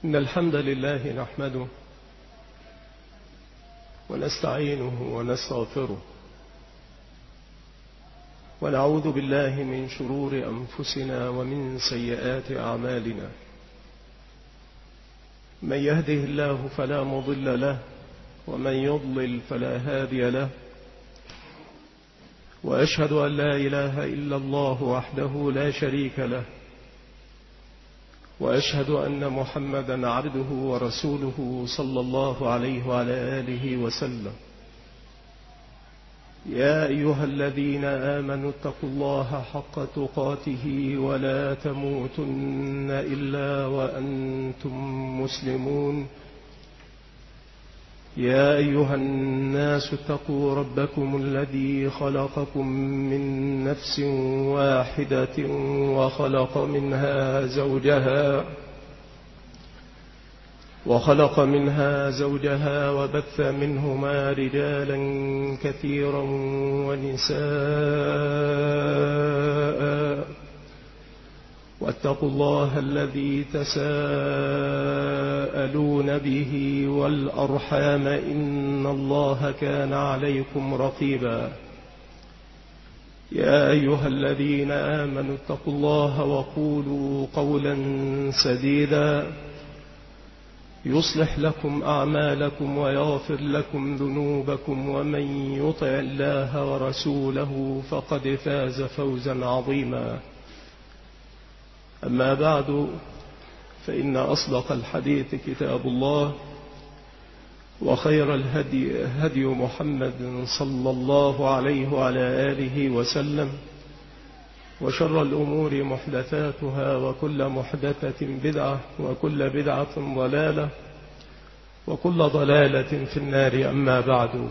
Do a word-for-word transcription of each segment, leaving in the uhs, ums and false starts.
إن الحمد لله نحمده ونستعينه ونستغفره ونعوذ بالله من شرور أنفسنا ومن سيئات أعمالنا. من يهده الله فلا مضل له ومن يضلل فلا هادي له، وأشهد أن لا إله إلا الله وحده لا شريك له، وأشهد أن محمدا عبده ورسوله صلى الله عليه وعلى آله وسلم. يا أيها الذين آمنوا اتقوا الله حق تقاته ولا تموتن إلا وأنتم مسلمون. يا أيها الناس اتقوا ربكم الذي خلقكم من نفس واحدة وخلق منها زوجها وخلق منها زوجها وبث منهما رجالا كثيرا ونساء، واتقوا الله الذي تساءلون به والأرحام إن الله كان عليكم رقيبا. يا أيها الذين آمنوا اتقوا الله وقولوا قولا سديدا يصلح لكم أعمالكم ويغفر لكم ذنوبكم، ومن يطع الله ورسوله فقد فاز فوزا عظيما. أما بعد، فإن أصدق الحديث كتاب الله، وخير الهدي هدي محمد صلى الله عليه وعلى آله وسلم، وشر الأمور محدثاتها، وكل محدثة بدعة، وكل بدعة ضلالة، وكل ضلالة في النار. أما بعد،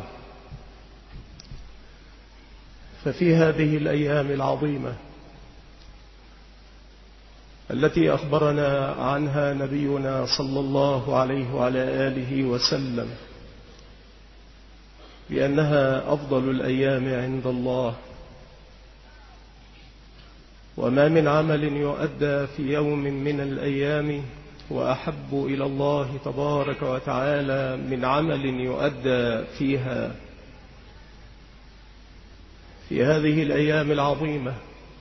ففي هذه الأيام العظيمة التي أخبرنا عنها نبينا صلى الله عليه وعلى آله وسلم بأنها أفضل الأيام عند الله، وما من عمل يؤدى في يوم من الأيام وأحب إلى الله تبارك وتعالى من عمل يؤدى فيها في هذه الأيام العظيمة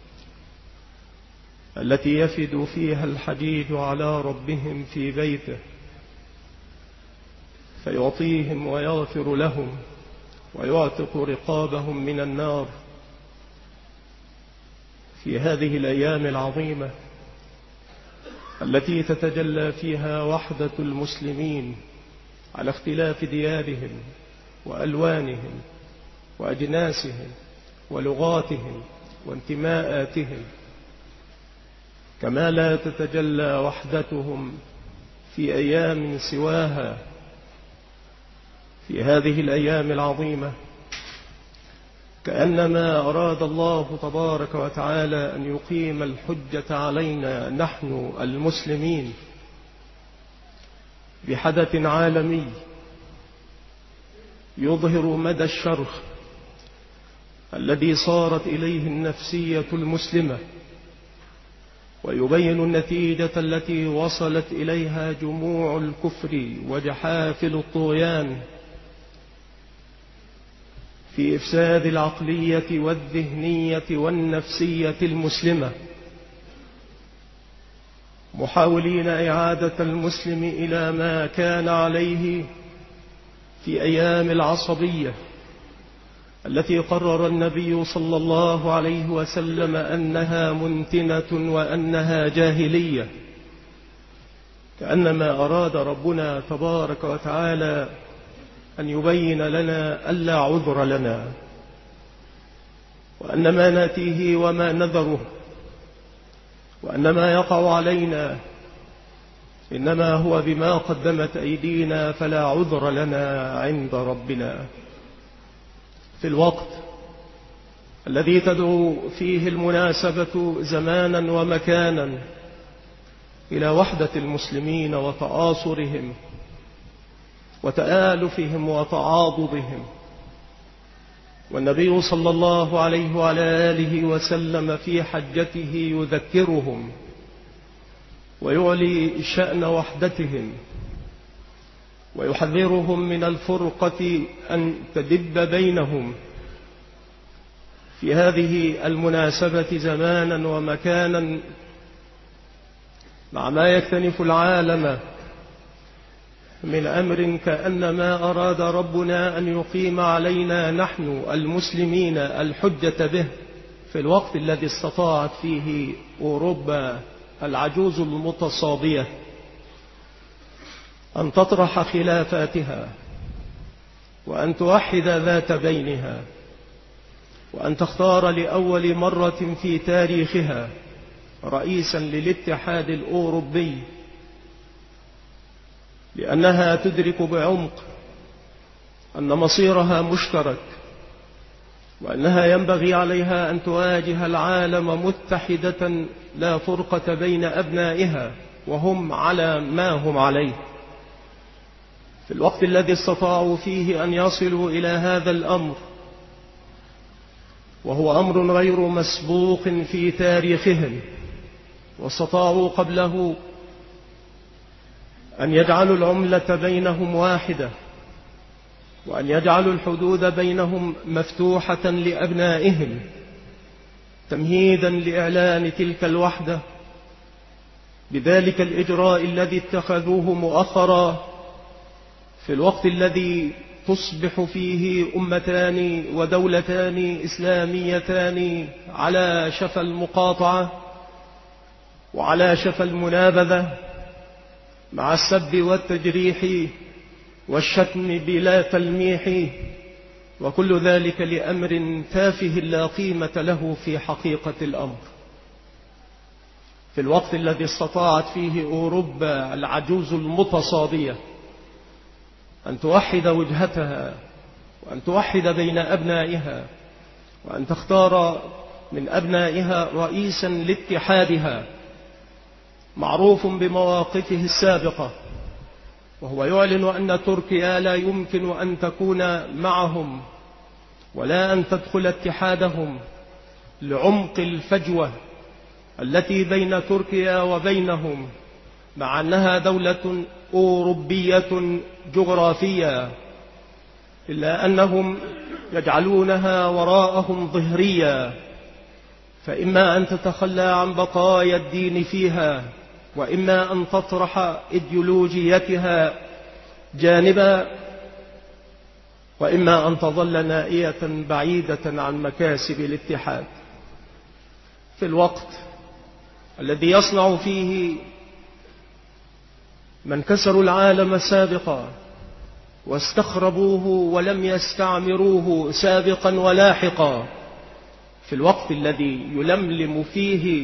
التي يفد فيها الحجيج على ربهم في بيته فيعطيهم ويغفر لهم ويعتق رقابهم من النار. في هذه الأيام العظيمة التي تتجلى فيها وحدة المسلمين على اختلاف ديارهم وألوانهم وأجناسهم ولغاتهم وانتماءاتهم، كما لا تتجلى وحدتهم في أيام سواها. في هذه الأيام العظيمة كأنما أراد الله تبارك وتعالى أن يقيم الحجة علينا نحن المسلمين بحدث عالمي يظهر مدى الشرخ الذي صارت إليه النفسية المسلمة، ويبين النتيجة التي وصلت إليها جموع الكفر وجحافل الطغيان في إفساد العقلية والذهنية والنفسية المسلمة، محاولين إعادة المسلم إلى ما كان عليه في أيام العصبية التي قرر النبي صلى الله عليه وسلم أنها منتنة وأنها جاهلية. كأنما أراد ربنا تبارك وتعالى أن يبين لنا ألا عذر لنا، وأن ما ناتيه وما نذره وأن ما يقع علينا إنما هو بما قدمت أيدينا، فلا عذر لنا عند ربنا. في الوقت الذي تدعو فيه المناسبة زمانا ومكانا إلى وحدة المسلمين وتآصرهم وتآلفهم وتعاضدهم، والنبي صلى الله عليه وعلى آله وسلم في حجته يذكرهم ويعلي شأن وحدتهم، ويحذرهم من الفرقة أن تدب بينهم في هذه المناسبة زمانا ومكانا، مع ما يكتنف العالم من أمر كأنما أراد ربنا أن يقيم علينا نحن المسلمين الحجة به في الوقت الذي استطاعت فيه أوروبا العجوز المتصابية أن تطرح خلافاتها، وأن توحد ذات بينها، وأن تختار لأول مرة في تاريخها رئيسا للاتحاد الأوروبي، لأنها تدرك بعمق أن مصيرها مشترك، وأنها ينبغي عليها أن تواجه العالم متحدة لا فرقة بين أبنائها وهم على ما هم عليه، في الوقت الذي استطاعوا فيه أن يصلوا إلى هذا الأمر، وهو أمر غير مسبوق في تاريخهم. واستطاعوا قبله أن يجعلوا العملة بينهم واحدة، وأن يجعلوا الحدود بينهم مفتوحة لأبنائهم، تمهيدا لإعلان تلك الوحدة بذلك الإجراء الذي اتخذوه مؤخرا، في الوقت الذي تصبح فيه أمتان ودولتان إسلاميتان على شفا المقاطعة وعلى شفا المنابذة، مع السب والتجريح والشتم بلا تلميح، وكل ذلك لأمر تافه لا قيمة له في حقيقة الأمر، في الوقت الذي استطاعت فيه أوروبا العجوز المتصابية أن توحد وجهتها، وأن توحد بين أبنائها، وأن تختار من أبنائها رئيسا لاتحادها معروف بمواقفه السابقة، وهو يعلن أن تركيا لا يمكن أن تكون معهم ولا أن تدخل اتحادهم لعمق الفجوة التي بين تركيا وبينهم، مع أنها دولة أوروبية جغرافية، إلا أنهم يجعلونها وراءهم ظهريا، فإما أن تتخلى عن بقايا الدين فيها، وإما أن تطرح إيديولوجيتها جانبا، وإما أن تظل نائية بعيدة عن مكاسب الاتحاد، في الوقت الذي يصنع فيه من كسروا العالم سابقا واستخربوه ولم يستعمروه سابقا ولاحقا، في الوقت الذي يلملم فيه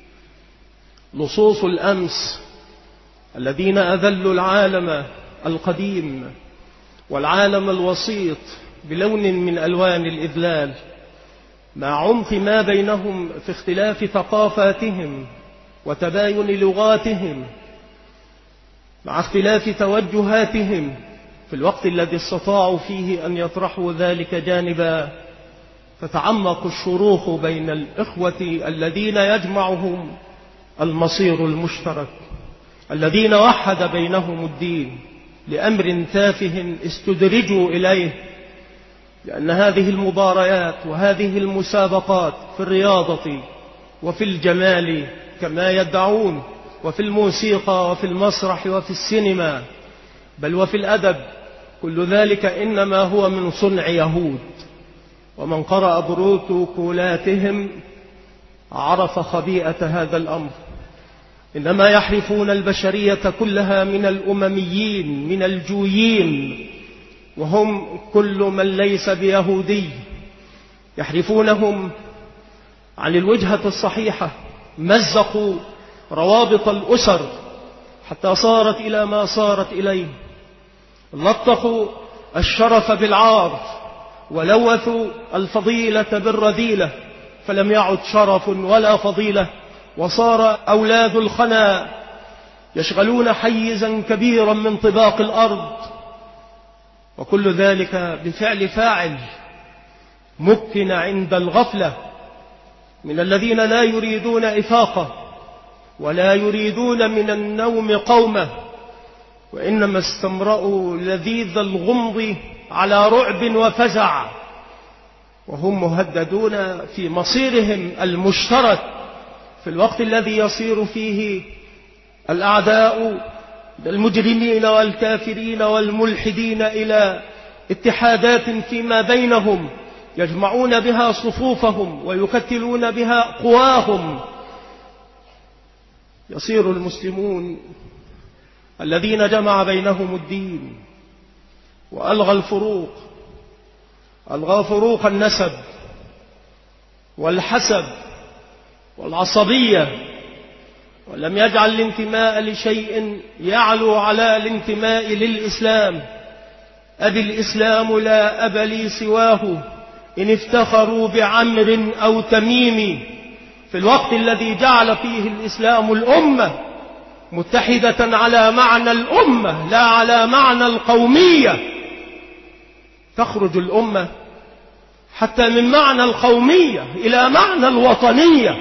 لصوص الأمس الذين أذلوا العالم القديم والعالم الوسيط بلون من ألوان الإذلال، مع عمق ما بينهم في اختلاف ثقافاتهم وتباين لغاتهم، مع اختلاف توجهاتهم، في الوقت الذي استطاعوا فيه أن يطرحوا ذلك جانبا، تتعمق الشروخ بين الإخوة الذين يجمعهم المصير المشترك، الذين وحد بينهم الدين لأمر تافه استدرجوا إليه، لأن هذه المباريات وهذه المسابقات في الرياضة وفي الجمال كما يدعون، وفي الموسيقى وفي المسرح وفي السينما، بل وفي الأدب، كل ذلك إنما هو من صنع يهود، ومن قرأ بروتوكولاتهم عرف خبيئة هذا الأمر. إنما يحرفون البشرية كلها من الأمميين، من الجويين، وهم كل من ليس بيهودي، يحرفونهم عن الوجهة الصحيحة، مزقوا روابط الأسر حتى صارت إلى ما صارت إليه، لطخوا الشرف بالعار، ولوثوا الفضيلة بالرذيلة، فلم يعد شرف ولا فضيلة، وصار أولاد الخنا يشغلون حيزا كبيرا من طباق الأرض، وكل ذلك بفعل فاعل مكن عند الغفلة من الذين لا يريدون إفاقة ولا يريدون من النوم قومة، وإنما استمرأوا لذيذ الغمض على رعب وفزع، وهم مهددون في مصيرهم المشترك في الوقت الذي يصير فيه الأعداء المجرمين والكافرين والملحدين إلى اتحادات فيما بينهم يجمعون بها صفوفهم ويكتلون بها قواهم. يصير المسلمون الذين جمع بينهم الدين وألغى الفروق، ألغى فروق النسب والحسب والعصبية، ولم يجعل الانتماء لشيء يعلو على الانتماء للإسلام. أبي الإسلام لا أب لي سواه إن افتخروا بعمر أو تميم. في الوقت الذي جعل فيه الإسلام الأمة متحدة على معنى الأمة لا على معنى القومية، تخرج الأمة حتى من معنى القومية إلى معنى الوطنية،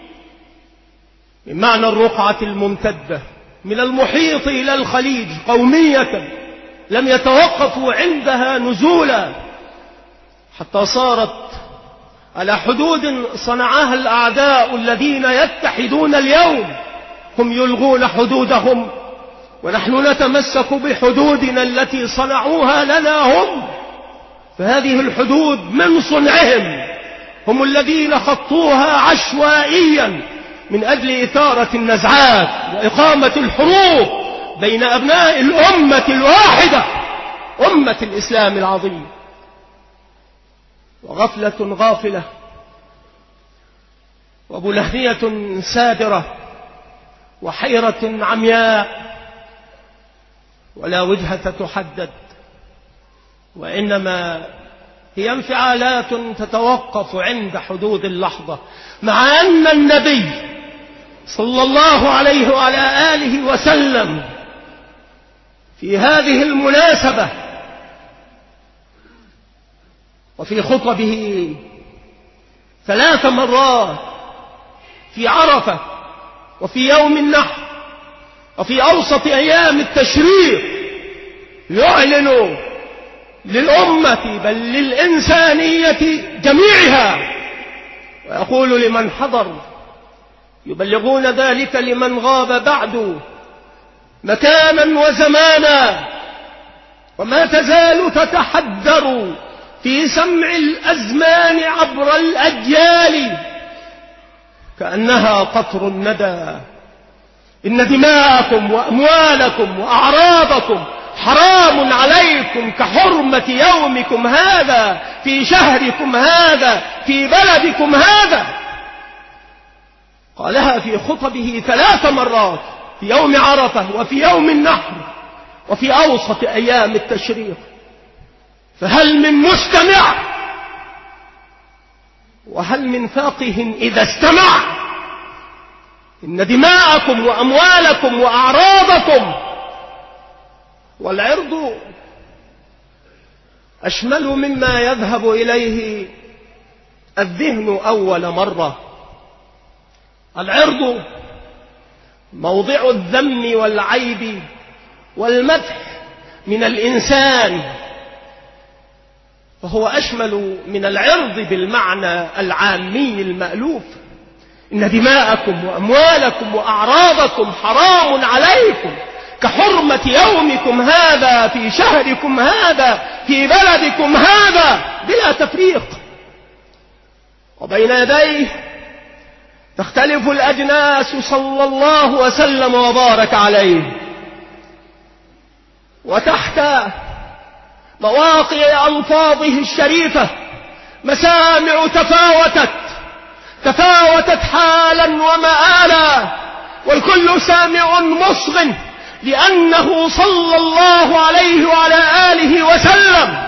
من معنى الرقعة الممتدة من المحيط إلى الخليج قومية لم يتوقفوا عندها نزولا، حتى صارت على حدود صنعها الأعداء الذين يتحدون اليوم هم يلغون حدودهم، ونحن نتمسك بحدودنا التي صنعوها لنا هم. فهذه الحدود من صنعهم، هم الذين خطوها عشوائيا من أجل إثارة النزعات وإقامة الحروب بين أبناء الأمة الواحدة، أمة الإسلام العظيم. وغفلة غافلة وبلهية سادرة وحيرة عمياء، ولا وجهة تحدد، وإنما هي انفعالات تتوقف عند حدود اللحظة، مع أن النبي صلى الله عليه وعلى آله وسلم في هذه المناسبة وفي خطبه ثلاث مرات في عرفة وفي يوم النحر وفي أوسط أيام التشريق يعلن للأمة بل للإنسانية جميعها، ويقول لمن حضر يبلغون ذلك لمن غاب بعد مكانا وزمانا، وما تزال تتحدر في سمع الأزمان عبر الأجيال كأنها قطر الندى. إن دماءكم وأموالكم وأعراضكم حرام عليكم كحرمة يومكم هذا في شهركم هذا في بلدكم هذا. قالها في خطبه ثلاث مرات، في يوم عرفة وفي يوم النحر وفي أوسط أيام التشريق. فهل من مستمع وهل من فاقه إذا استمع؟ إن دماءكم وأموالكم وأعراضكم، والعرض أشمل مما يذهب إليه الذهن أول مرة. العرض موضع الذم والعيب والمدح من الإنسان، فهو أشمل من العرض بالمعنى العامي المألوف. إن دماءكم وأموالكم وأعراضكم حرام عليكم كحرمة يومكم هذا في شهركم هذا في بلدكم هذا بلا تفريق. وبين يديه تختلف الأجناس صلى الله وسلم وبارك عليه، وتحت مواقع ألفاظه الشريفة مسامع تفاوتت تفاوتت حالا ومآلا، والكل سامع مصغ لأنه صلى الله عليه وعلى آله وسلم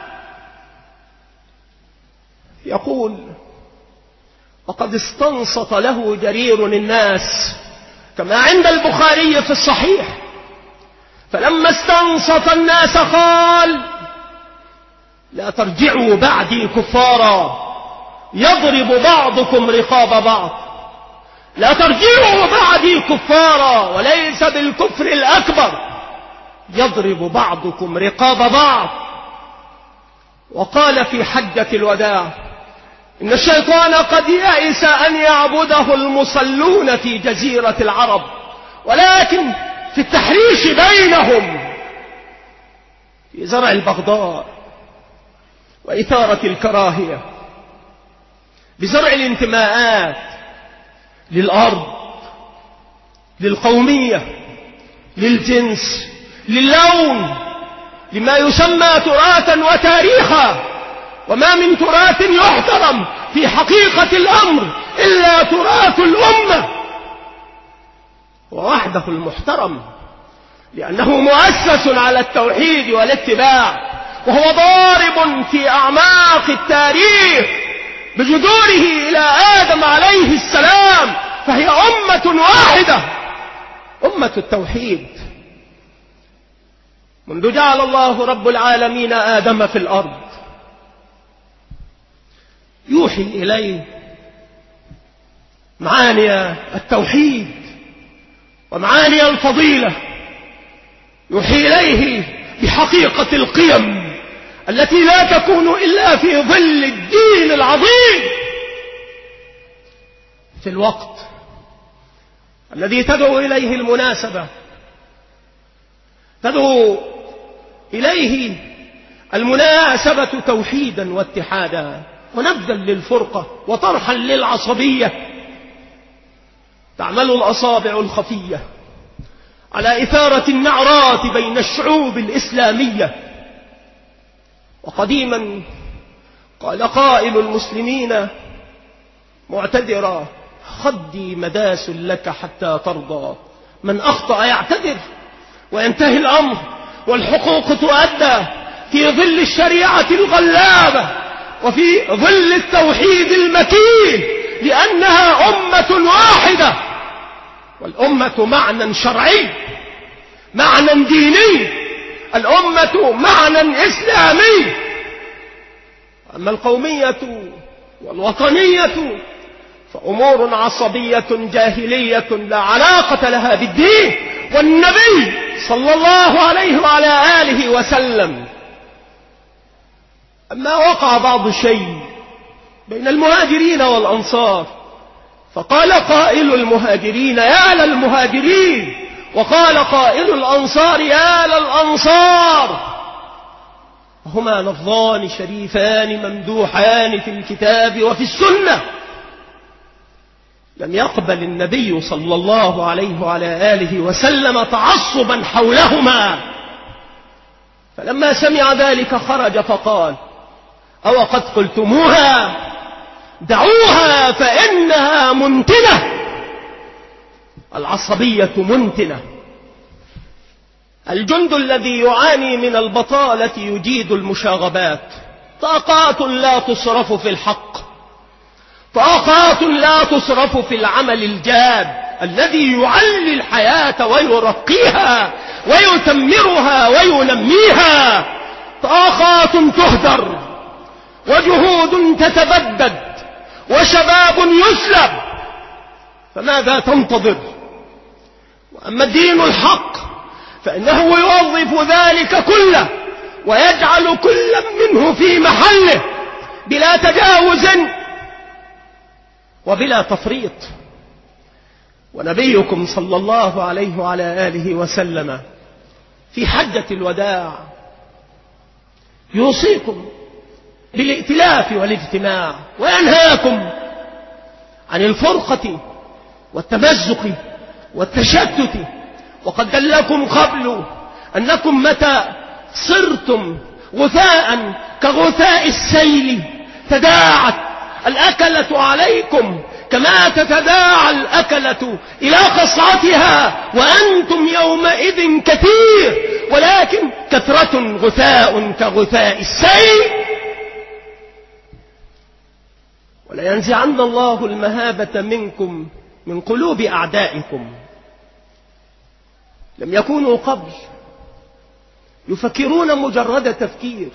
يقول: وقد استنصت له جرير الناس، كما عند البخاري في الصحيح، فلما استنصت الناس قال: لا ترجعوا بعدي كفارا يضرب بعضكم رقاب بعض. لا ترجعوا بعدي كفارا، وليس بالكفر الأكبر يضرب بعضكم رقاب بعض. وقال في حجة الوداع: إن الشيطان قد يئس أن يعبده المصلون في جزيرة العرب، ولكن في التحريش بينهم، في زرع البغضاء وإثارة الكراهية، بزرع الانتماءات للأرض، للقومية، للجنس، للون، لما يسمى تراثا وتاريخا. وما من تراث يحترم في حقيقة الأمر إلا تراث الأمة، ووحده المحترم، لأنه مؤسس على التوحيد والاتباع، وهو ضارب في أعماق التاريخ بجذوره إلى آدم عليه السلام، فهي أمة واحدة، أمة التوحيد. منذ جعل الله رب العالمين آدم في الأرض يوحي إليه معاني التوحيد ومعاني الفضيلة، يوحي إليه بحقيقة القيم التي لا تكون إلا في ظل الدين العظيم، في الوقت الذي تدعو إليه المناسبة، تدعو إليه المناسبة توحيدا واتحادا، ونبذا للفرقة وطرحا للعصبية. تعمل الأصابع الخفية على إثارة النعرات بين الشعوب الإسلامية. وقديما قال قائل المسلمين معتذرا: خدي مداس لك حتى ترضى. من أخطأ يعتذر وينتهي الأمر، والحقوق تؤدى في ظل الشريعة الغلابة وفي ظل التوحيد المكين، لأنها أمة واحدة، والأمة معنى شرعي، معنى ديني، الأمة معنى إسلامي. أما القومية والوطنية فأمور عصبية جاهلية لا علاقة لها بالدين. والنبي صلى الله عليه وعلى آله وسلم أما وقع بعض الشيء بين المهاجرين والأنصار، فقال قائل المهاجرين: يا للمهاجرين، وقال قائل الأنصار: يا للأنصار. هما لفظان شريفان ممدوحان في الكتاب وفي السنة. لم يقبل النبي صلى الله عليه وعلى آله وسلم تعصبا حولهما، فلما سمع ذلك خرج فقال: أو قد قلتموها، دعوها فإنها منتنة. العصبية منتنة. الجند الذي يعاني من البطالة يجيد المشاغبات، طاقات لا تصرف في الحق، طاقات لا تصرف في العمل الجاد الذي يعلي الحياة ويرقيها ويتمرها وينميها، طاقات تهدر، وجهود تتبدد، وشباب يسلب، فماذا تنتظر؟ وأما الدين الحق فإنه يوظف ذلك كله ويجعل كل منه في محله بلا تجاوز وبلا تفريط. ونبيكم صلى الله عليه وعلى آله وسلم في حجة الوداع يوصيكم بالائتلاف والاجتماع، وينهاكم عن الفرقة والتمزق والتشتت. وقد دلكم قبل أنكم متى صرتم غثاء كغثاء السيل تداعت الأكلة عليكم كما تتداعى الأكلة إلى قصعتها، وأنتم يومئذ كثير، ولكن كثرة غثاء كغثاء السيل. ولينزعن الله المهابة منكم من قلوب أعدائكم. لم يكونوا قبل يفكرون مجرد تفكير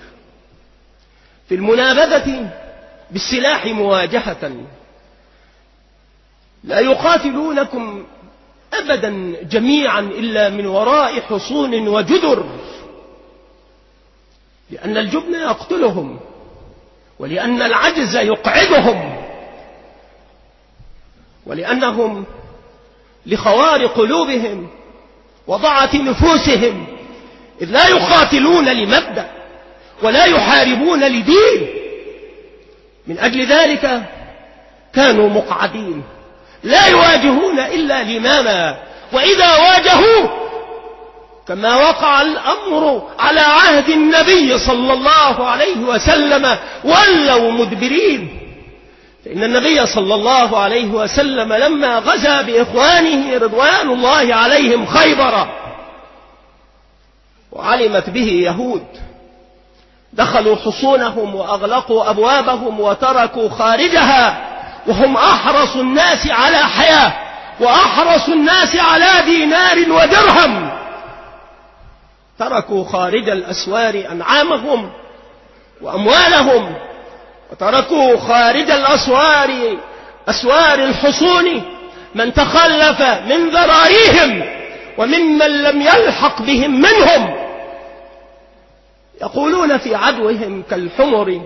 في المنابذة بالسلاح مواجهة، لا يقاتلونكم أبدا جميعا إلا من وراء حصون وجدر، لأن الجبن يقتلهم، ولأن العجز يقعدهم، ولأنهم لخوار قلوبهم وضعة نفوسهم، إذ لا يقاتلون لمبدأ ولا يحاربون لدين. من أجل ذلك كانوا مقعدين لا يواجهون إلا الإماما، وإذا واجهوا كما وقع الأمر على عهد النبي صلى الله عليه وسلم ولوا مدبرين. فإن النبي صلى الله عليه وسلم لما غزا بإخوانه رضوان الله عليهم خيبر وعلمت به يهود، دخلوا حصونهم وأغلقوا أبوابهم وتركوا خارجها، وهم أحرص الناس على حياة وأحرص الناس على دينار ودرهم. تركوا خارج الأسوار أنعامهم وأموالهم، وتركوا خارج الأسوار أسوار الحصون من تخلف من ذراريهم وممن لم يلحق بهم منهم. يقولون في عدوهم كالحمر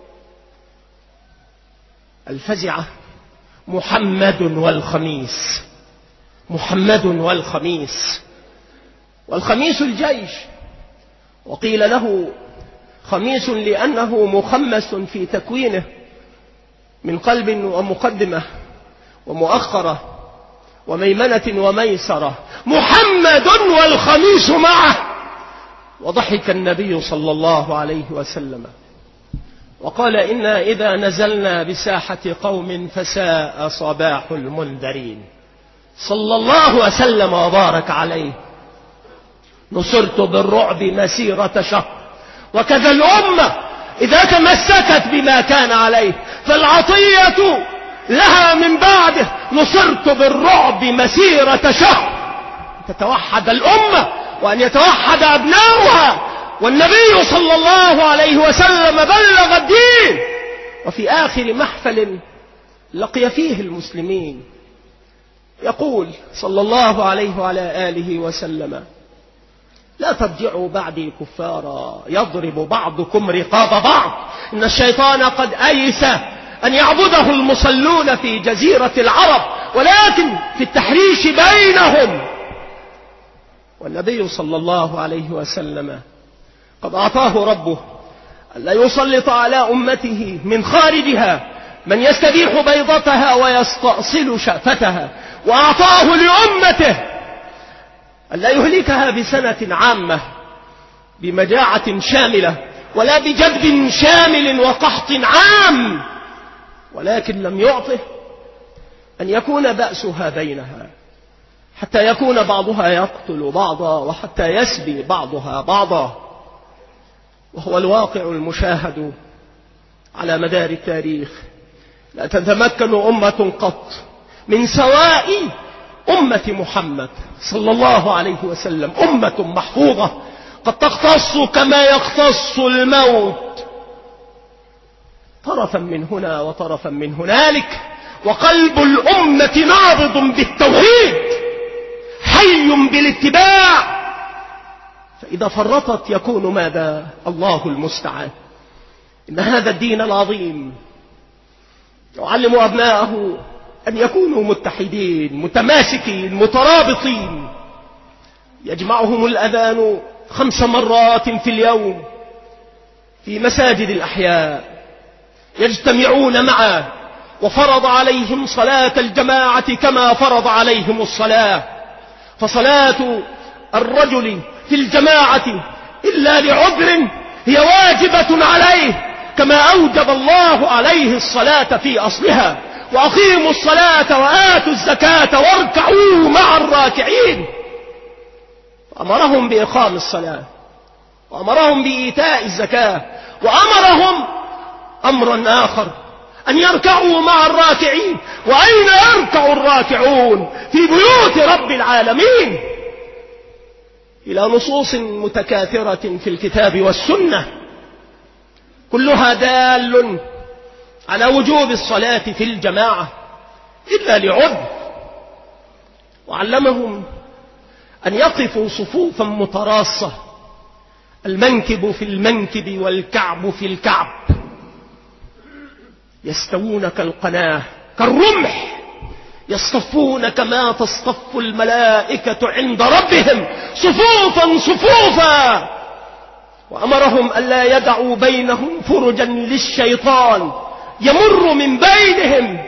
الفزعة: محمد والخميس، محمد والخميس. والخميس الجيش، وقيل له خميس لأنه مخمس في تكوينه من قلب ومقدمة ومؤخرة وميمنة وميسرة، محمد والخميس معه. وضحك النبي صلى الله عليه وسلم وقال: إنا إذا نزلنا بساحة قوم فساء صباح المنذرين. صلى الله وسلم وبارك عليه. نصرت بالرعب مسيرة شهر، وكذا الأمة إذا تمسكت بما كان عليه فالعطية لها من بعده. نصرت بالرعب مسيرة شهر. تتوحد الأمة وأن يتوحد أبناؤها، والنبي صلى الله عليه وسلم بلغ الدين. وفي آخر محفل لقي فيه المسلمين يقول صلى الله عليه وعلى آله وسلم: لا ترجعوا بعدي كفارا يضرب بعضكم رقاب بعض، إن الشيطان قد أيس أن يعبده المصلون في جزيرة العرب، ولكن في التحريش بينهم. والنبي صلى الله عليه وسلم قد أعطاه ربه ألا يسلط على أمته من خارجها من يستبيح بيضتها ويستأصل شأفتها، وأعطاه لأمته ألا يهلكها بسنة عامة بمجاعة شاملة ولا بجدب شامل وقحط عام، ولكن لم يعطه أن يكون بأسها بينها، حتى يكون بعضها يقتل بعضا وحتى يسبي بعضها بعضا. وهو الواقع المشاهد على مدار التاريخ. لا تتمكن أمة قط من سواء أمة محمد صلى الله عليه وسلم، أمة محفوظة قد تختص كما يختص الموت، طرفا من هنا وطرفا من هنالك، وقلب الأمة نابض بالتوحيد حي بالاتباع. فإذا فرطت يكون ماذا؟ الله المستعان. إن هذا الدين العظيم يعلم أبناءه أن يكونوا متحدين متماسكين مترابطين. يجمعهم الأذان خمس مرات في اليوم في مساجد الأحياء، يجتمعون معه، وفرض عليهم صلاة الجماعة كما فرض عليهم الصلاة. فصلاة الرجل في الجماعة إلا لعذر هي واجبة عليه، كما أوجب الله عليه الصلاة في أصلها. وأقيموا الصلاة وآتوا الزكاة واركعوا مع الراكعين. أمرهم بإقام الصلاة، وأمرهم بإيتاء الزكاة، وأمرهم أمرا آخر أن يركعوا مع الراكعين. وأين يركع الراكعون؟ في بيوت رب العالمين. إلى نصوص متكاثرة في الكتاب والسنة كلها دال على وجوب الصلاة في الجماعة. إلا لعذر، وعلمهم أن يقفوا صفوفا متراصة، المنكب في المنكب والكعب في الكعب، يستوون كالقناة كالرمح، يصطفون كما تصطف الملائكة عند ربهم صفوفا صفوفا. وأمرهم ألا يدعوا بينهم فرجا للشيطان يمر من بينهم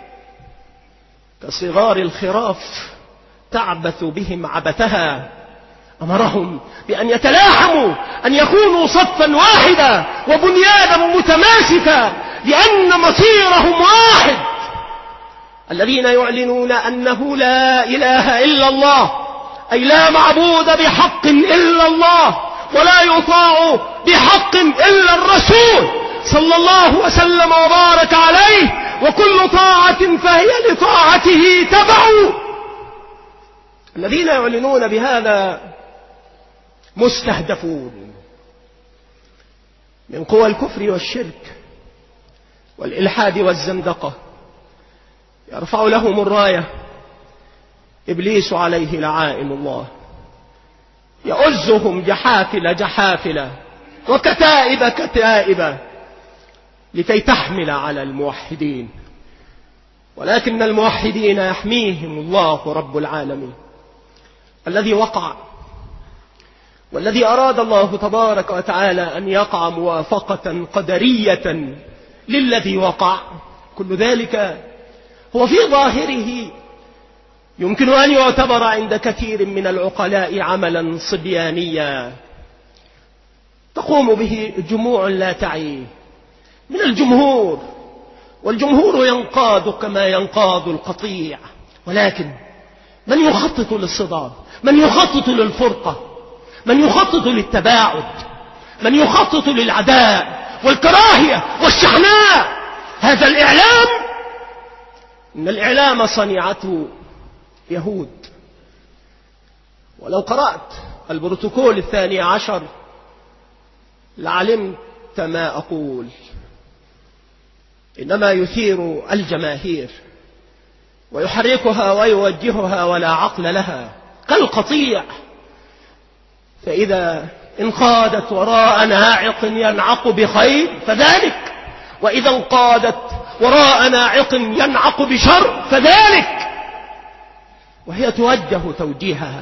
كصغار الخراف تعبث بهم عبثها. أمرهم بأن يتلاحموا، أن يكونوا صفا واحدا وبنيانا متماسكا، لأن مصيرهم واحد. الذين يعلنون أنه لا إله إلا الله، أي لا معبود بحق إلا الله، ولا يطاع بحق إلا الرسول صلى الله وسلم وبارك عليه، وكل طاعة فهي لطاعته تبع. الذين يعلنون بهذا مستهدفون من قوى الكفر والشرك والإلحاد والزندقة، يرفع لهم الراية إبليس عليه لعائن الله، يؤزهم جحافل جحافل وكتائب كتائب لكي تحمل على الموحدين، ولكن الموحدين يحميهم الله رب العالمين. الذي وقع والذي أراد الله تبارك وتعالى أن يقع موافقة قدرية للذي وقع، كل ذلك هو في ظاهره يمكن أن يعتبر عند كثير من العقلاء عملا صبيانيا تقوم به جموع لا تعي من الجمهور، والجمهور ينقاد كما ينقاد القطيع. ولكن من يخطط للصدام، من يخطط للفرقة، من يخطط للتباعد، من يخطط للعداء والكراهية والشحناء، هذا الإعلام. إن الإعلام صنيعته يهود. ولو قرأت البروتوكول الثاني عشر لعلمت ما أقول. إنما يثير الجماهير ويحركها ويوجهها ولا عقل لها كالقطيع، فإذا انقادت وراء ناعق ينعق بخير فذلك، وإذا انقادت وراء ناعق ينعق بشر فذلك، وهي توجه توجيهها.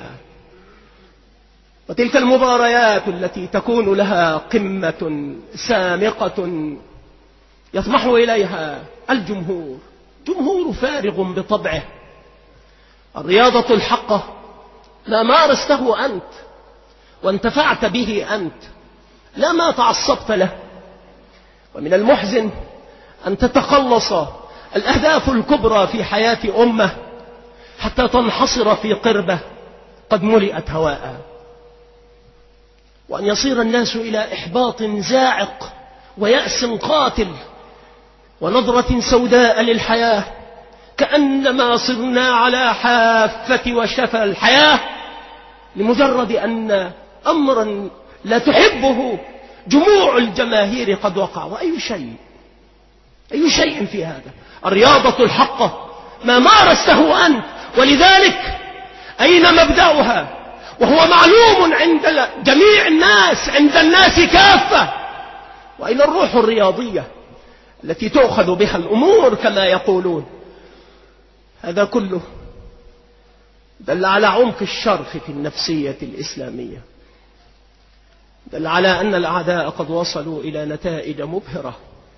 وتلك المباريات التي تكون لها قمة سامقة يطمح إليها الجمهور، جمهور فارغ بطبعه. الرياضة الحقة لا مارسته أنت وانتفعت به أنت، لا ما تعصبت له. ومن المحزن أن تتخلص الأهداف الكبرى في حياة أمة حتى تنحصر في قربة قد ملئت هواء، وأن يصير الناس إلى إحباط زاعق ويأس قاتل ونظرة سوداء للحياة، كأنما صرنا على حافة وشفى الحياة، لمجرد أن أمرا لا تحبه جموع الجماهير قد وقع. وأي شيء أي شيء في هذا؟ الرياضة الحقة ما مارسته أنت. ولذلك أين مبدأها؟ وهو معلوم عند جميع الناس، عند الناس كافة. وأين الروح الرياضية التي تؤخذ بها الأمور كما يقولون؟ هذا كله دل على عمق الشرخ في النفسية الإسلامية، دل على أن الأعداء قد وصلوا إلى نتائج مبهرة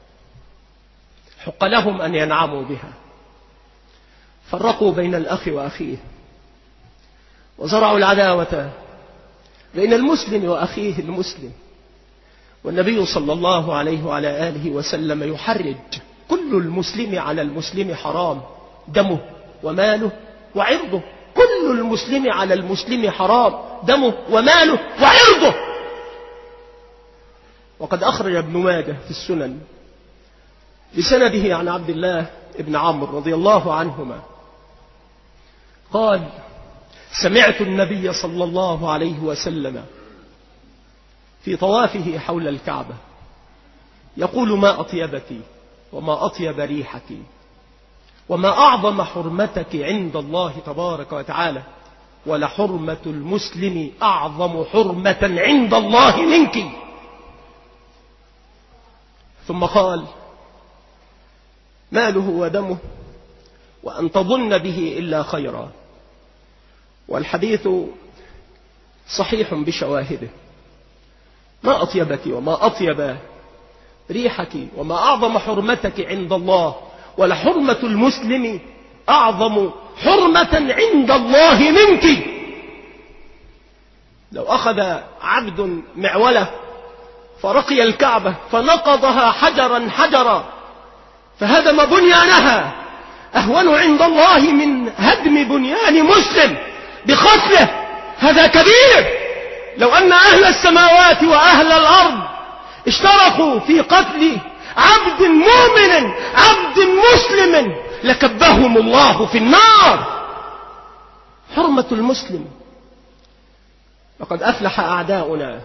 حق لهم أن ينعموا بها. فرقوا بين الأخ وأخيه، وزرعوا العداوة بين المسلم وأخيه المسلم. والنبي صلى الله عليه وعلى آله وسلم يحرج: كل المسلم على المسلم حرام، دمه وماله وعرضه. كل المسلم على المسلم حرام، دمه وماله وعرضه. وقد أخرج ابن ماجه في السنن بسنده عن عبد الله بن عمرو رضي الله عنهما قال: سمعت النبي صلى الله عليه وسلم في طوافه حول الكعبة يقول: ما أطيبتي وما أطيب ريحتي، وما أعظم حرمتك عند الله تبارك وتعالى، ولحرمة المسلم أعظم حرمة عند الله منك. ثم قال: ماله ودمه وأن تظن به إلا خيرا. والحديث صحيح بشواهده. ما أطيبك وما أطيب ريحك وما أعظم حرمتك عند الله، ولحرمة المسلم أعظم حرمة عند الله منك. لو أخذ عبد معولة فرقي الكعبة فنقضها حجرا حجرا فهدم بنيانها، أهون عند الله من هدم بنيان مسلم بقتله. هذا كبير. لو أن أهل السماوات وأهل الأرض اشتركوا في قتل عبد مؤمن عبد مسلم لكبهم الله في النار. حرمة المسلم. لقد أفلح أعداؤنا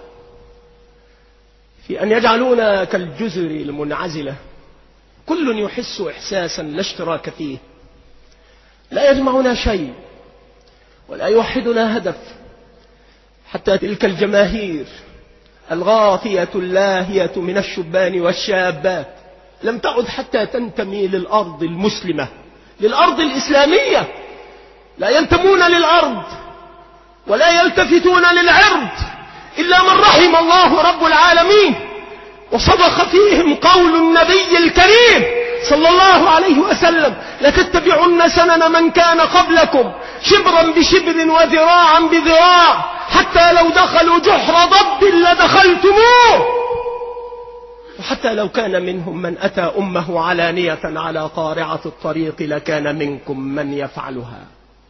في أن يجعلونا كالجزر المنعزلة، كل يحس إحساسا لا اشتراك فيه، لا يجمعنا شيء ولا يوحدنا هدف، حتى تلك الجماهير الغافية اللاهية من الشبان والشابات لم تعد حتى تنتمي للأرض المسلمة، للأرض الإسلامية. لا ينتمون للأرض ولا يلتفتون للعرض إلا من رحم الله رب العالمين. وصدق فيهم قول النبي الكريم صلى الله عليه وسلم: لتتبعن سنن من كان قبلكم شبرا بشبر وذراعا بذراع، حتى لو دخلوا جحر ضب لدخلتموه، وحتى لو كان منهم من أتى أمه علانية على قارعة الطريق لكان منكم من يفعلها.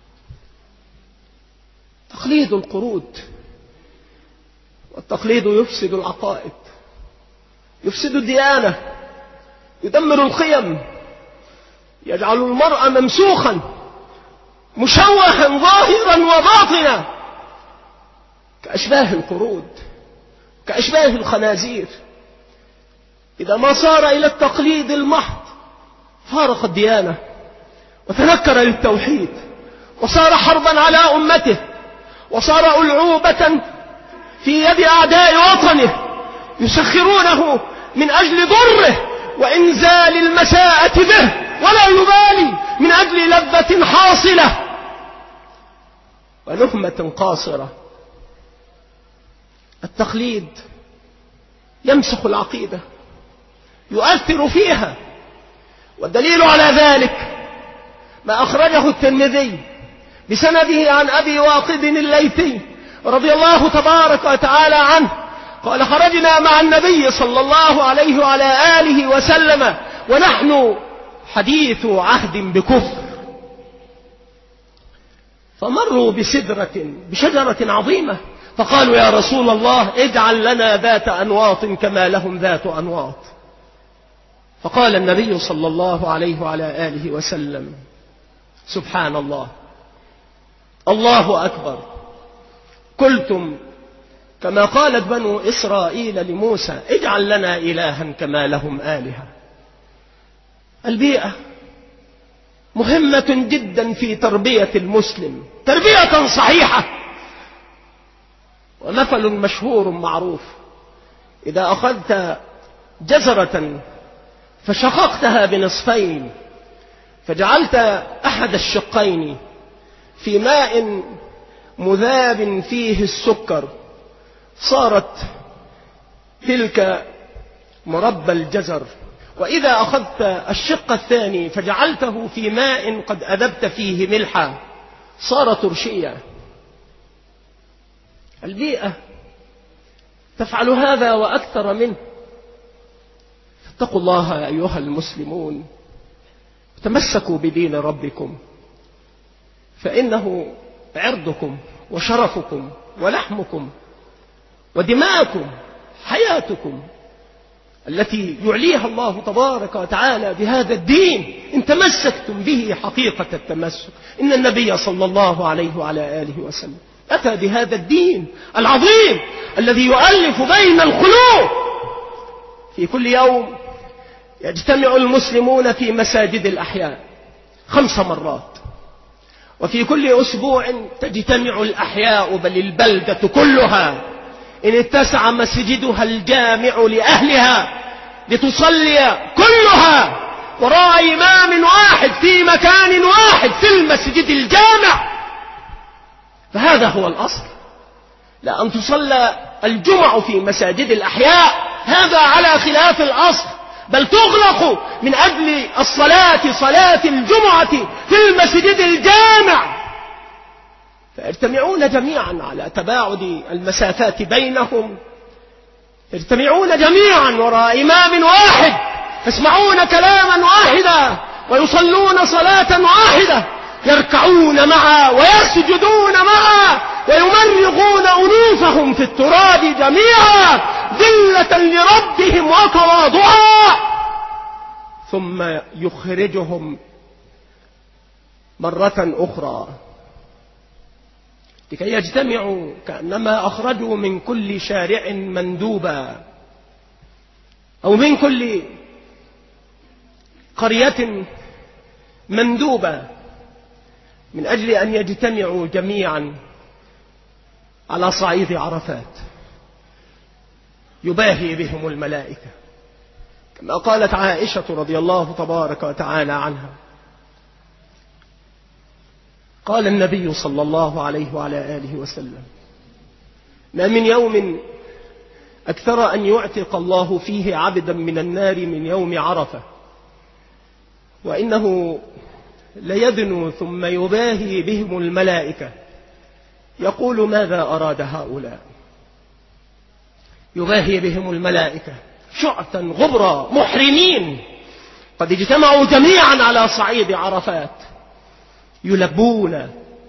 تقليد القرود، والتقليد يفسد العقائد، يفسد الديانة، يدمر القيم، يجعل المرء ممسوخا مشوها ظاهرا وباطنا، كأشباه القرود، كأشباه الخنازير. إذا ما صار إلى التقليد المحض فارق الديانة وتنكر للتوحيد، وصار حربا على أمته، وصار ألعوبة في يد أعداء وطنه يسخرونه من أجل ضره وإنزال المساءة به، ولا يبالي من أجل لذة حاصلة ونهمة قاصرة. التقليد يمسخ العقيدة، يؤثر فيها، والدليل على ذلك ما أخرجه الترمذي بسنده عن أبي واقد الليثي رضي الله تبارك وتعالى عنه قال: خرجنا مع النبي صلى الله عليه وعلى آله وسلم ونحن حديث عهد بكفر، فمروا بسدرة بشجرة عظيمة فقالوا: يا رسول الله اجعل لنا ذات أنواط كما لهم ذات أنواط. فقال النبي صلى الله عليه وعلى آله وسلم: سبحان الله، الله أكبر، قلتم كما قالت بنو إسرائيل لموسى اجعل لنا إلها كما لهم آلهة. البيئة مهمة جدا في تربية المسلم تربية صحيحة. ومثل مشهور معروف: إذا أخذت جزرة فشققتها بنصفين فجعلت أحد الشقين في ماء مذاب فيه السكر، صارت تلك مربى الجزر. وإذا أخذت الشق الثاني فجعلته في ماء قد أذبت فيه ملحا صار ترشيا. البيئة تفعل هذا وأكثر منه. فاتقوا الله أيها المسلمون، تمسكوا بدين ربكم، فإنه عرضكم وشرفكم ولحمكم ودماءكم، حياتكم التي يعليها الله تبارك وتعالى بهذا الدين إن تمسكتم به حقيقة التمسك. إن النبي صلى الله عليه وعلى آله وسلم أتى بهذا الدين العظيم الذي يؤلف بين القلوب. في كل يوم يجتمع المسلمون في مساجد الأحياء خمس مرات. وفي كل أسبوع تجتمع الأحياء بل البلدة كلها إن اتسع مسجدها الجامع لأهلها لتصلي كلها وراء إمام واحد في مكان واحد في المسجد الجامع. فهذا هو الأصل، لا أن تصلى الجمع في مساجد الأحياء، هذا على خلاف الأصل، بل تغلق من أجل الصلاة صلاة الجمعة في المسجد الجامع، فيجتمعون جميعا على تباعد المسافات بينهم، يجتمعون جميعا وراء إمام واحد، يسمعون كلاما واحدا ويصلون صلاة واحدة، يركعون معا ويسجدون معا ويمرغون أنوفهم في التراب جميعا ذلة لربهم وتواضعا، ثم يخرجهم مرة أخرى لكي يجتمعوا كأنما أخرجوا من كل شارع مندوبا أو من كل قرية مندوبة من أجل أن يجتمعوا جميعا على صعيد عرفات يباهي بهم الملائكة، كما قالت عائشة رضي الله تبارك وتعالى عنها: قال النبي صلى الله عليه وعلى آله وسلم: ما من يوم أكثر أن يعتق الله فيه عبدا من النار من يوم عرفة، وإنه ليدنو ثم يباهي بهم الملائكة يقول: ماذا أراد هؤلاء؟ يباهي بهم الملائكة شعثا غبرا محرمين قد اجتمعوا جميعا على صعيد عرفات، يلبون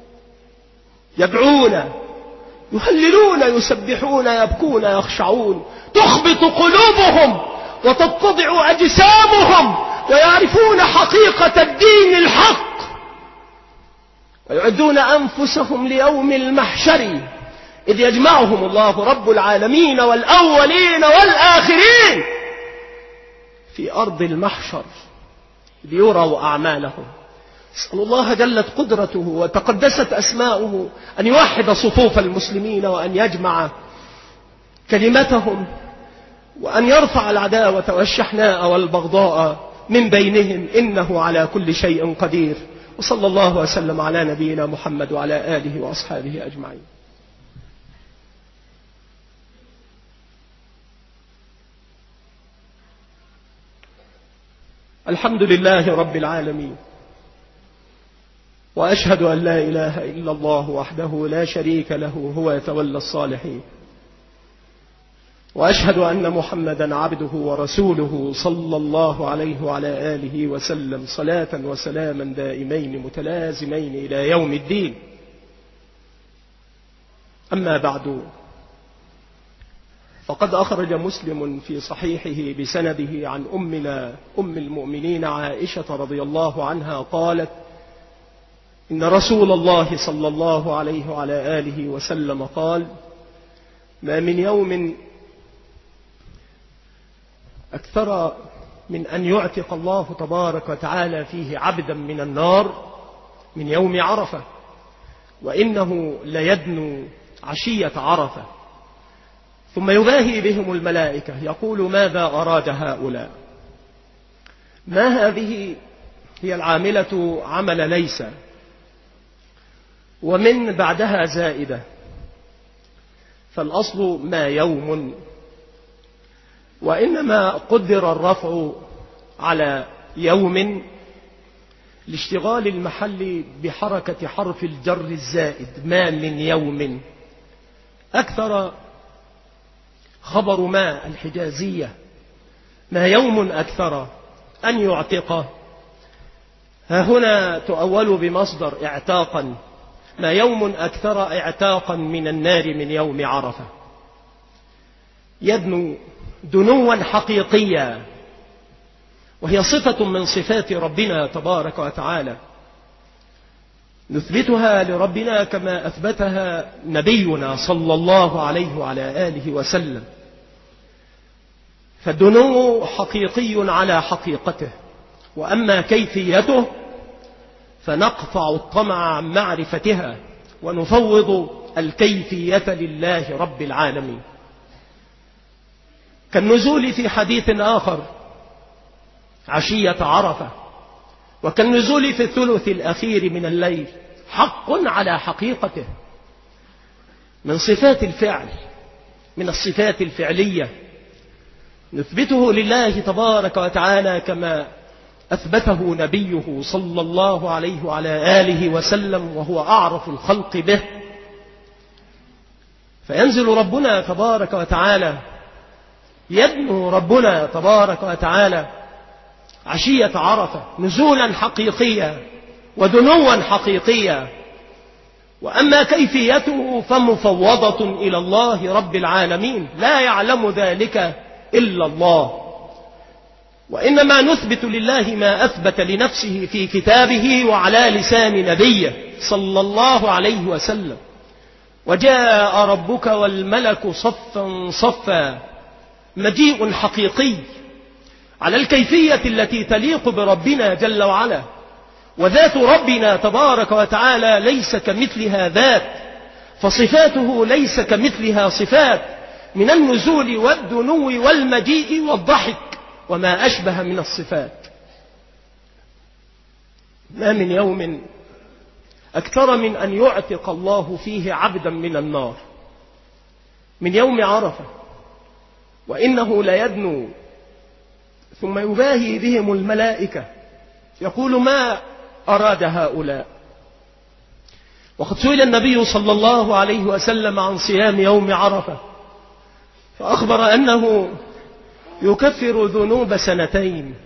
يدعون يهللون يسبحون يبكون يخشعون، تخبط قلوبهم وتتضع أجسامهم ويعرفون حقيقة الدين الحق، ويعدون أنفسهم ليوم المحشر إذ يجمعهم الله رب العالمين والأولين والآخرين في أرض المحشر ليروا أعمالهم. أسأل الله جلت قدرته وتقدست أسماؤه أن يوحد صفوف المسلمين وأن يجمع كلمتهم وأن يرفع العداوة والشحناء والبغضاء من بينهم، إنه على كل شيء قدير. وصلى الله وسلم على نبينا محمد وعلى آله وأصحابه أجمعين. الحمد لله رب العالمين، وأشهد أن لا إله إلا الله وحده لا شريك له هو يتولى الصالحين، وأشهد أن محمدا عبده ورسوله صلى الله عليه وعلى آله وسلم صلاة وسلاما دائمين متلازمين إلى يوم الدين. أما بعد، فقد أخرج مسلم في صحيحه بسنده عن أمنا أم المؤمنين عائشة رضي الله عنها قالت: إن رسول الله صلى الله عليه وعلى آله وسلم قال: ما من يوم أكثر من أن يعتق الله تبارك وتعالى فيه عبدا من النار من يوم عرفة، وإنه ليدنو عشية عرفة ثم يباهي بهم الملائكة يقول: ماذا أراد هؤلاء؟ ما هذه هي العاملة عمل ليس، ومن بعدها زائدة، فالأصل ما يوم، وإنما قدر الرفع على يوم لاشتغال المحل بحركة حرف الجر الزائد ما من يوم. أكثر خبر ما الحجازية ما يوم أكثر أن يعتق، ها هنا تؤول بمصدر اعتاقا، ما يوم أكثر اعتاقا من النار من يوم عرفة، يدنو دنوا حقيقيا، وهي صفة من صفات ربنا تبارك وتعالى نثبتها لربنا كما أثبتها نبينا صلى الله عليه وعلى آله وسلم. فالدنو حقيقي على حقيقته، وأما كيفيته فنقطع الطمع عن معرفتها ونفوض الكيفية لله رب العالمين. كالنزول في حديث آخر عشية عرفة، وكالنزول في الثلث الأخير من الليل، حق على حقيقته من صفات الفعل، من الصفات الفعلية نثبته لله تبارك وتعالى كما أثبته نبيه صلى الله عليه وعلى آله وسلم وهو أعرف الخلق به. فينزل ربنا تبارك وتعالى، يدنو ربنا تبارك وتعالى عشية عرفة نزولا حقيقيا ودنوا حقيقيا. وأما كيفيته فمفوضة إلى الله رب العالمين، لا يعلم ذلك إلا الله. وإنما نثبت لله ما أثبت لنفسه في كتابه وعلى لسان نبيه صلى الله عليه وسلم: وجاء ربك والملك صفا صفا، مجيء حقيقي على الكيفية التي تليق بربنا جل وعلا. وذات ربنا تبارك وتعالى ليس كمثلها ذات، فصفاته ليس كمثلها صفات، من النزول والدنو والمجيء والضحك وما أشبه من الصفات. ما من يوم أكثر من أن يعتق الله فيه عبدا من النار من يوم عرفة، وإنه ليدنو ثم يباهي بهم الملائكة يقول: ما أراد هؤلاء؟ وقد سئل النبي صلى الله عليه وسلم عن صيام يوم عرفة فأخبر أنه يكفر ذنوب سنتين،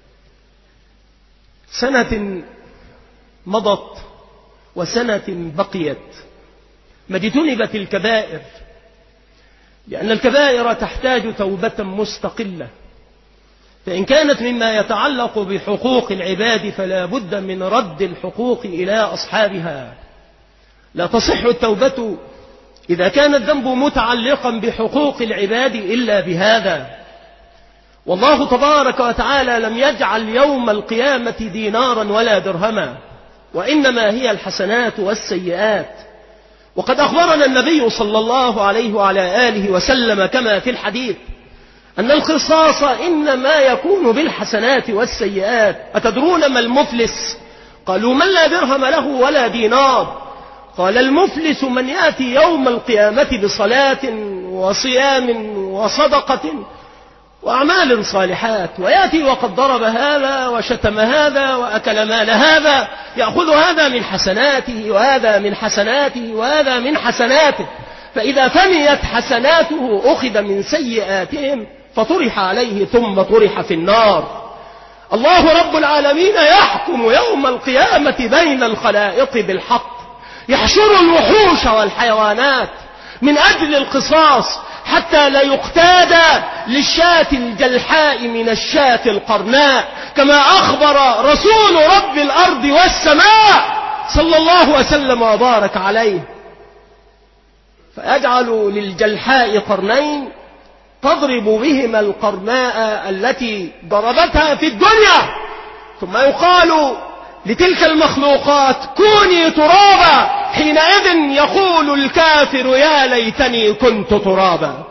سنة مضت وسنة بقيت، ما اجتنبت الكبائر، لأن الكبائر تحتاج توبة مستقلة. فإن كانت مما يتعلق بحقوق العباد فلا بد من رد الحقوق إلى أصحابها. لا تصح التوبة إذا كان الذنب متعلقا بحقوق العباد إلا بهذا. والله تبارك وتعالى لم يجعل يوم القيامة دينارا ولا درهما، وإنما هي الحسنات والسيئات. وقد أخبرنا النبي صلى الله عليه وعلى آله وسلم كما في الحديث أن القصاص إنما يكون بالحسنات والسيئات. أتدرون ما المفلس؟ قالوا: من لا درهم له ولا دينار. قال: المفلس من يأتي يوم القيامة بصلاة وصيام وصدقة وأعمال صالحات، ويأتي وقد ضرب هذا وشتم هذا وأكل مال هذا، يأخذ هذا من حسناته وهذا من حسناته وهذا من حسناته، فإذا فنيت حسناته أخذ من سيئاتهم فطرح عليه ثم طرح في النار. الله رب العالمين يحكم يوم القيامة بين الخلائق بالحق، يحشر الوحوش والحيوانات من أجل القصاص حتى لا يقتاد للشاة الجلحاء من الشاة القرناء، كما أخبر رسول رب الأرض والسماء صلى الله وسلم وبارك عليه. فيجعل للجلحاء قرنين تضرب بهما القرناء التي ضربتها في الدنيا، ثم يقال لتلك المخلوقات: كوني ترابا. حينئذ يقول الكافر: يا ليتني كنت ترابا.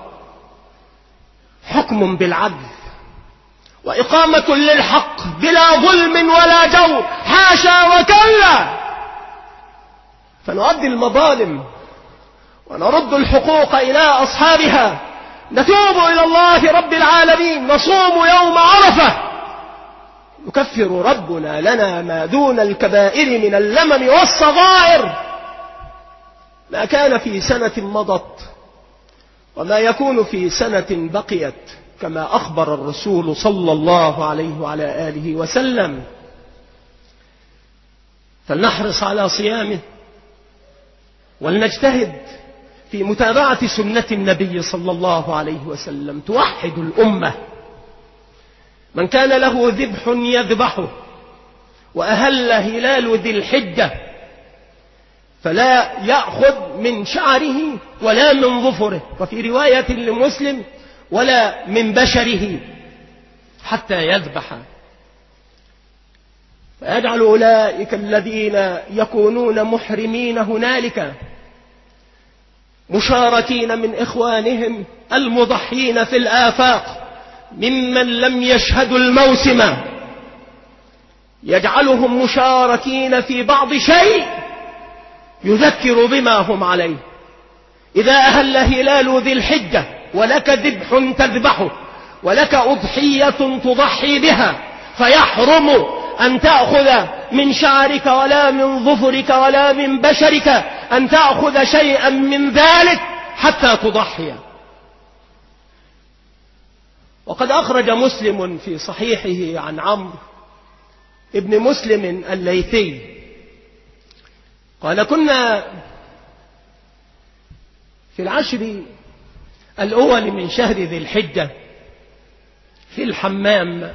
حكم بالعدل وإقامة للحق بلا ظلم ولا جور، حاشا وكلا. فنؤدي المظالم ونرد الحقوق إلى أصحابها، نتوب إلى الله رب العالمين، نصوم يوم عرفة، يكفر ربنا لنا ما دون الكبائر من اللمم والصغائر، ما كان في سنة مضت وما يكون في سنة بقيت، كما أخبر الرسول صلى الله عليه وعلى آله وسلم. فلنحرص على صيامه ولنجتهد في متابعة سنة النبي صلى الله عليه وسلم توحد الأمة. من كان له ذبح يذبحه، وأهل هلال ذي الحجة فلا يأخذ من شعره ولا من ظفره، وفي رواية لمسلم: ولا من بشره حتى يذبح. فيجعل أولئك الذين يكونون محرمين هنالك مشاركين من إخوانهم المضحين في الآفاق ممن لم يشهدوا الموسم، يجعلهم مشاركين في بعض شيء يذكر بما هم عليه. إذا أهل هلال ذي الحجة ولك ذبح تذبحه ولك أضحية تضحي بها، فيحرم أن تأخذ من شعرك ولا من ظفرك ولا من بشرك أن تأخذ شيئا من ذلك حتى تضحي. وقد أخرج مسلم في صحيحه عن عمرو ابن مسلم الليثي قال: كنا في العشر الأول من شهر ذي الحجة في الحمام،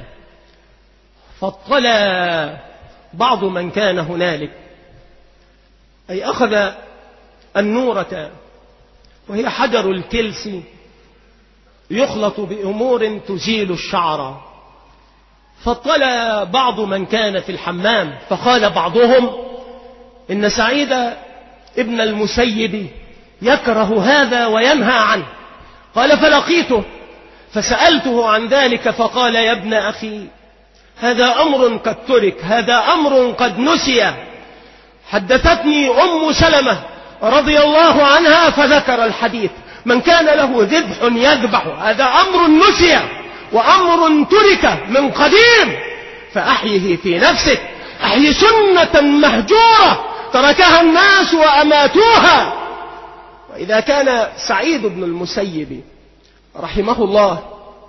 فاطلع بعض من كان هنالك، أي أخذ النورة وهي حجر الكلس يخلط بأمور تزيل الشعر، فاطلع بعض من كان في الحمام فقال بعضهم: إن سعيد ابن المسيب يكره هذا وينهى عنه. قال: فلقيته فسألته عن ذلك فقال: يا ابن أخي، هذا أمر قد ترك، هذا أمر قد نسي. حدثتني أم سلمة رضي الله عنها فذكر الحديث: من كان له ذبح يذبح، هذا أمر نسي وأمر ترك من قديم، فأحيه في نفسك، أحيي سنة مهجورة تركها الناس وأماتوها. وإذا كان سعيد بن المسيب رحمه الله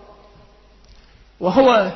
وهو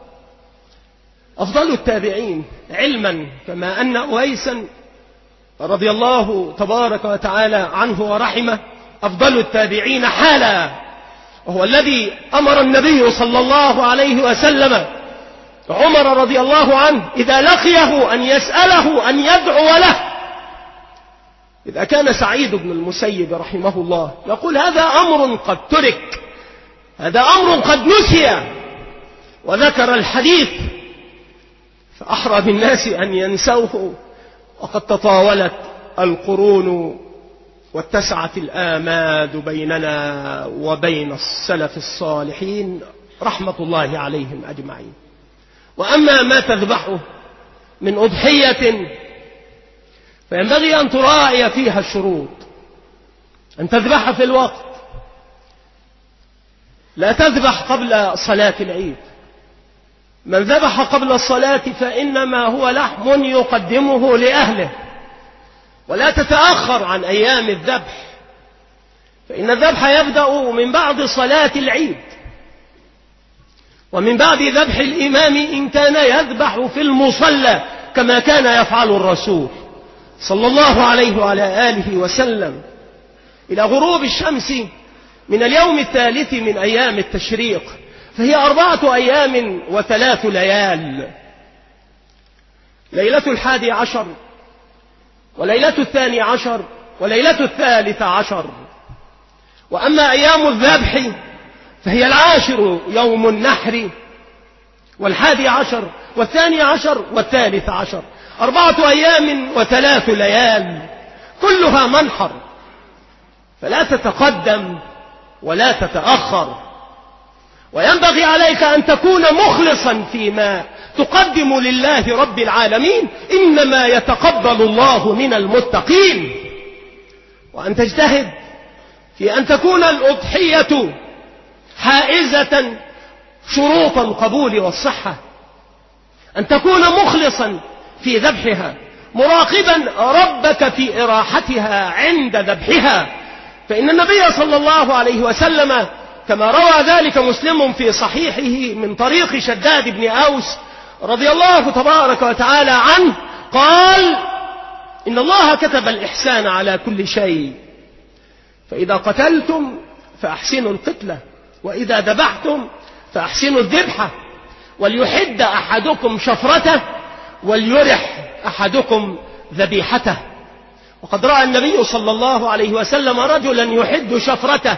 أفضل التابعين علما، كما أن أويسا رضي الله تبارك وتعالى عنه ورحمه أفضل التابعين حالا، وهو الذي أمر النبي صلى الله عليه وسلم عمر رضي الله عنه إذا لقيه أن يسأله أن يدعو له. إذا كان سعيد بن المسيب رحمه الله يقول: هذا أمر قد ترك، هذا أمر قد نسي، وذكر الحديث، فأحرى بالناس أن ينسوه، وقد تطاولت القرون واتسعت الآماد بيننا وبين السلف الصالحين رحمة الله عليهم أجمعين. وأما ما تذبحه من أضحية فينبغي أن تراعي فيها الشروط، أن تذبح في الوقت، لا تذبح قبل صلاة العيد. من ذبح قبل الصلاة فإنما هو لحم يقدمه لأهله، ولا تتأخر عن أيام الذبح، فإن الذبح يبدأ من بعد صلاة العيد ومن بعد ذبح الإمام إن كان يذبح في المصلى كما كان يفعل الرسول صلى الله عليه وعلى آله وسلم إلى غروب الشمس من اليوم الثالث من أيام التشريق، فهي أربعة أيام وثلاث ليال: ليلة الحادي عشر وليلة الثاني عشر وليلة الثالث عشر. وأما أيام الذبح فهي العاشر يوم النحر والحادي عشر والثاني عشر والثالث عشر، أربعة أيام وثلاث ليال كلها منحر، فلا تتقدم ولا تتأخر. وينبغي عليك أن تكون مخلصا فيما تقدم لله رب العالمين، إنما يتقبل الله من المتقين، وأن تجتهد في أن تكون الأضحية حائزة شروط القبول والصحة، أن تكون مخلصا في ذبحها، مراقبا ربك في إراحتها عند ذبحها، فإن النبي صلى الله عليه وسلم كما روى ذلك مسلم في صحيحه من طريق شداد بن أوس رضي الله تبارك وتعالى عنه قال: إن الله كتب الإحسان على كل شيء، فإذا قتلتم فأحسنوا القتلة، وإذا ذبحتم فأحسنوا الذبحة، وليحد أحدكم شفرته وليرح أحدكم ذبيحته. وقد رأى النبي صلى الله عليه وسلم رجلا يحد شفرته،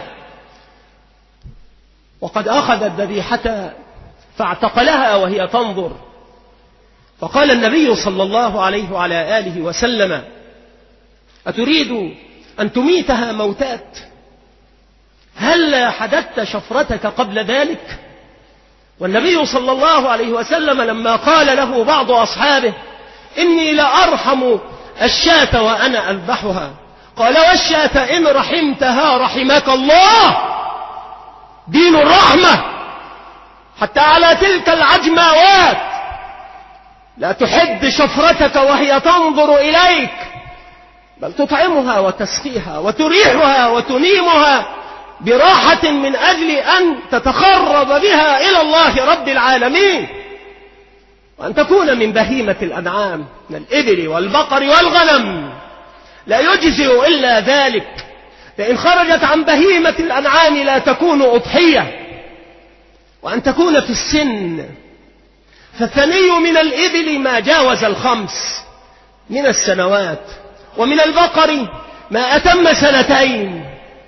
وقد أخذ الذبيحة فاعتقلها وهي تنظر، فقال النبي صلى الله عليه وعلى آله وسلم: أتريد أن تميتها موتات؟ هل حددت شفرتك قبل ذلك؟ والنبي صلى الله عليه وسلم لما قال له بعض أصحابه: إني لأرحم الشاة وأنا أذبحها، قال: والشاة إن رحمتها رحمك الله. دين الرحمة حتى على تلك العجماوات لا تحد شفرتك وهي تنظر إليك، بل تطعمها وتسقيها وتريحها وتنيمها براحة من أجل أن تتقرب بها إلى الله رب العالمين، وأن تكون من بهيمة الأنعام من الإبل والبقر والغنم. لا يجزئ إلا ذلك، فإن خرجت عن بهيمة الأنعام لا تكون أضحية. وأن تكون في السن، فالثني من الإبل ما جاوز الخمس من السنوات، ومن البقر ما أتم سنتين،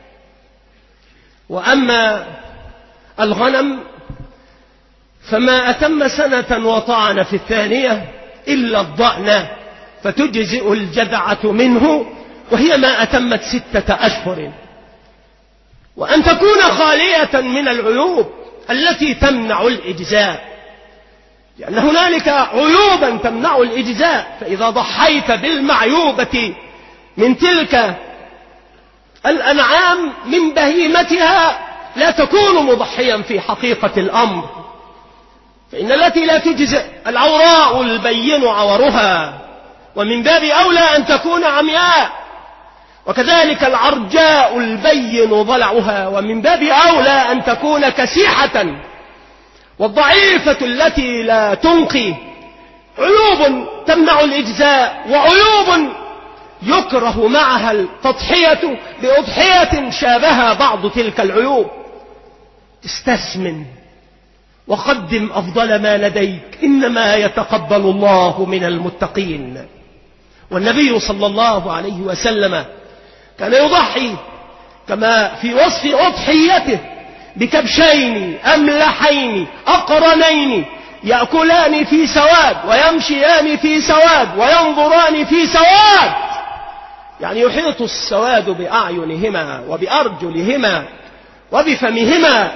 وأما الغنم فما أتم سنة وطعن في الثانية إلا الضأن، فتجزئ الجذعة منه وهي ما أتمت ستة أشهر. وأن تكون خالية من العيوب التي تمنع الإجزاء، لأن هنالك عيوبا تمنع الإجزاء، فإذا ضحيت بالمعيوبة من تلك الأنعام من بهيمتها لا تكون مضحيا في حقيقة الأمر، فإن التي لا تجزئ العوراء البين عورها، ومن باب أولى أن تكون عمياء، وكذلك العرجاء البين ضلعها، ومن باب أولى أن تكون كسيحة، والضعيفة التي لا تنقي. عيوب تمنع الإجزاء، وعيوب يكره معها التضحية بأضحية شابها بعض تلك العيوب. استثمن وقدم أفضل ما لديك، إنما يتقبل الله من المتقين. والنبي صلى الله عليه وسلم كان يضحي كما في وصف أضحيته بكبشين أملحين أقرنين يأكلان في سواد ويمشيان في سواد وينظران في سواد، يعني يحيط السواد بأعينهما وبأرجلهما وبفمهما.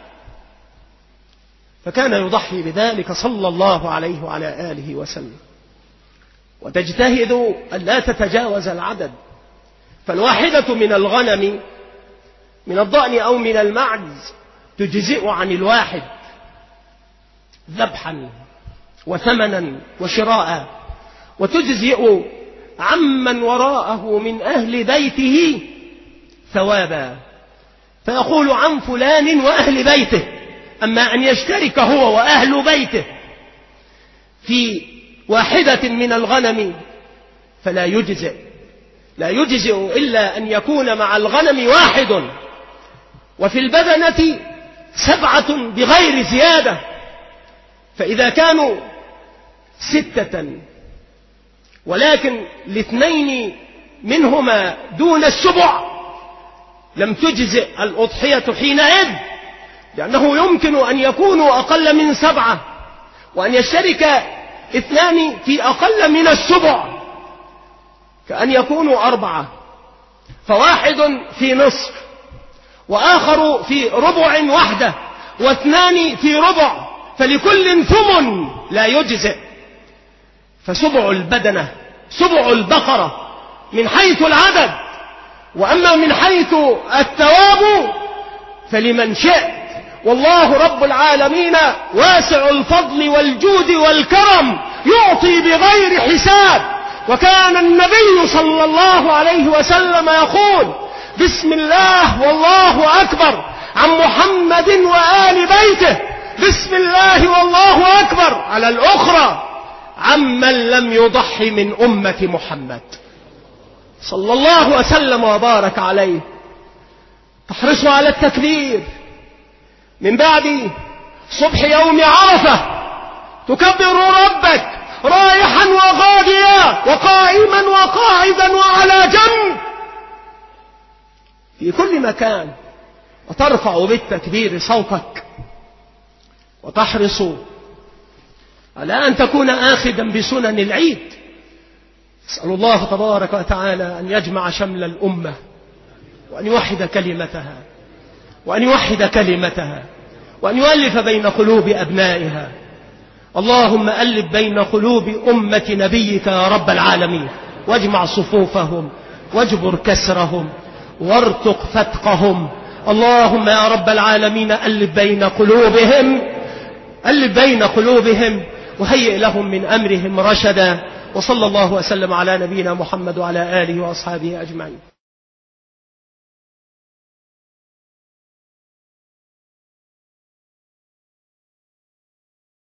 فكان يضحي بذلك صلى الله عليه وعلى آله وسلم. وتجتهد أن لا تتجاوز العدد، فالواحدة من الغنم من الضأن أو من المعز تجزئ عن الواحد ذبحا وثمنا وشراء، وتجزئ عمن وراءه من أهل بيته ثوابا، فيقول عن فلان وأهل بيته. أما أن يشترك هو وأهل بيته في واحدة من الغنم فلا يجزئ، لا يجزئ إلا أن يكون مع الغنم واحد، وفي البدنة سبعة بغير زيادة. فإذا كانوا ستة ولكن الاثنين منهما دون السبع لم تجزئ الأضحية حينئذ، لأنه يمكن أن يكونوا أقل من سبعة، وأن يشترك اثنان في أقل من السبع، كأن يكونوا أربعة، فواحد في نصف وآخر في ربع وحده واثنان في ربع، فلكل ثمن لا يجزئ. فسبع البدنة سبع البقرة من حيث العدد، وأما من حيث الثواب فلمن شئ، والله رب العالمين واسع الفضل والجود والكرم يعطي بغير حساب. وكان النبي صلى الله عليه وسلم يقول: بسم الله والله أكبر عن محمد وآل بيته، بسم الله والله أكبر على الأخرى عمن لم يضحي من أمة محمد صلى الله وسلم وبارك عليه. تحرصوا على التكبير من بعد صبح يوم عرفة، تكبر ربك رايحا وغاديا وقائما وقاعدا وعلى جنب في كل مكان، وترفع بالتكبير صوتك، وتحرص على أن تكون آخذا بسنن العيد. أسأل الله تبارك وتعالى أن يجمع شمل الأمة، وأن يوحد كلمتها وأن يوحد كلمتها وأن يؤلف بين قلوب أبنائها. اللهم ألف بين قلوب أمة نبيك يا رب العالمين، واجمع صفوفهم واجبر كسرهم وارتق فتقهم. اللهم يا رب العالمين ألف بين قلوبهم ألف بين قلوبهم وهيئ لهم من أمرهم رشدا. وصلى الله وسلم على نبينا محمد وعلى آله وأصحابه أجمعين.